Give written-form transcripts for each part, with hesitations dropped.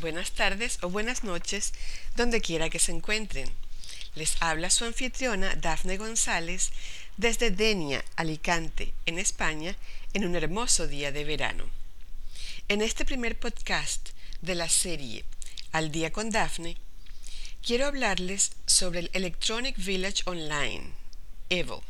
buenas tardes o buenas noches, donde quiera que se encuentren. Les habla su anfitriona Dafne González desde Denia, Alicante, en España, en un hermoso día de verano. En este primer podcast de la serie Al Día con Dafne, quiero hablarles sobre el Electronic Village Online, EVO,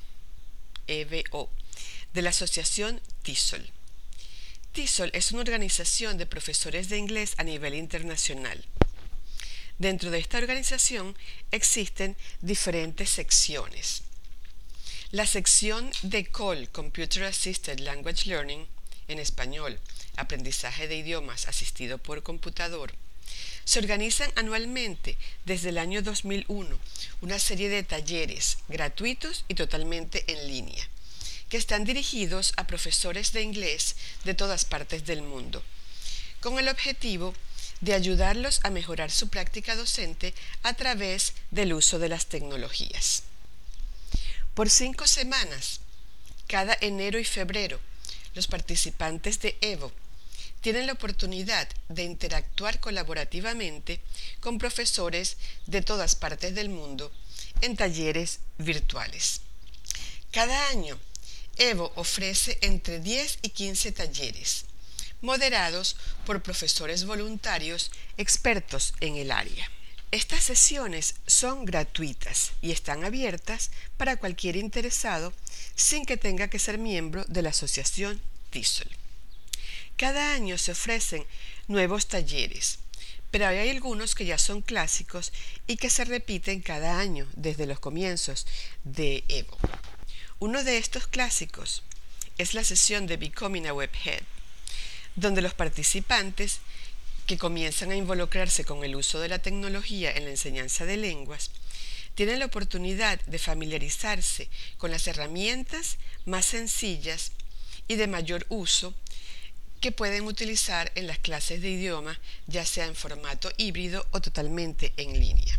de la asociación TESOL. TESOL es una organización de profesores de inglés a nivel internacional. Dentro de esta organización existen diferentes secciones. La sección de CALL, Computer Assisted Language Learning, en español, aprendizaje de idiomas asistido por computador, se organizan anualmente desde el año 2001 una serie de talleres gratuitos y totalmente en línea, que están dirigidos a profesores de inglés de todas partes del mundo, con el objetivo de ayudarlos a mejorar su práctica docente a través del uso de las tecnologías. Por 5 semanas, cada enero y febrero, los participantes de EVO tienen la oportunidad de interactuar colaborativamente con profesores de todas partes del mundo en talleres virtuales. Cada año, EVO ofrece entre 10 y 15 talleres, moderados por profesores voluntarios expertos en el área. Estas sesiones son gratuitas y están abiertas para cualquier interesado sin que tenga que ser miembro de la asociación TESOL. Cada año se ofrecen nuevos talleres, pero hay algunos que ya son clásicos y que se repiten cada año desde los comienzos de EVO. Uno de estos clásicos es la sesión de Becoming a Webhead, donde los participantes que comienzan a involucrarse con el uso de la tecnología en la enseñanza de lenguas tienen la oportunidad de familiarizarse con las herramientas más sencillas y de mayor uso que pueden utilizar en las clases de idioma, ya sea en formato híbrido o totalmente en línea.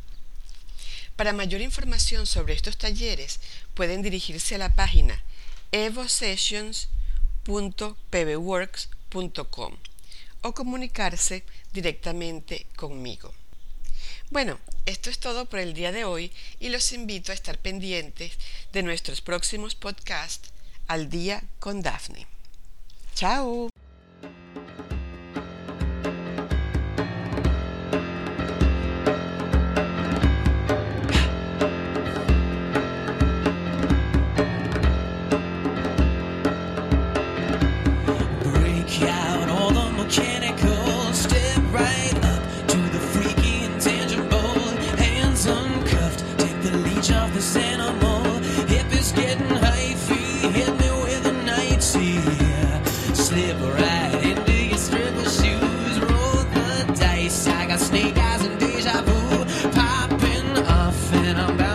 Para mayor información sobre estos talleres, pueden dirigirse a la página evosessions.pbworks.com o comunicarse directamente conmigo. Bueno, esto es todo por el día de hoy y los invito a estar pendientes de nuestros próximos podcasts Al Día con Dafne. ¡Chao! Slip right into your stripper shoes, roll the dice. I got snake eyes and deja vu popping off, and I'm back.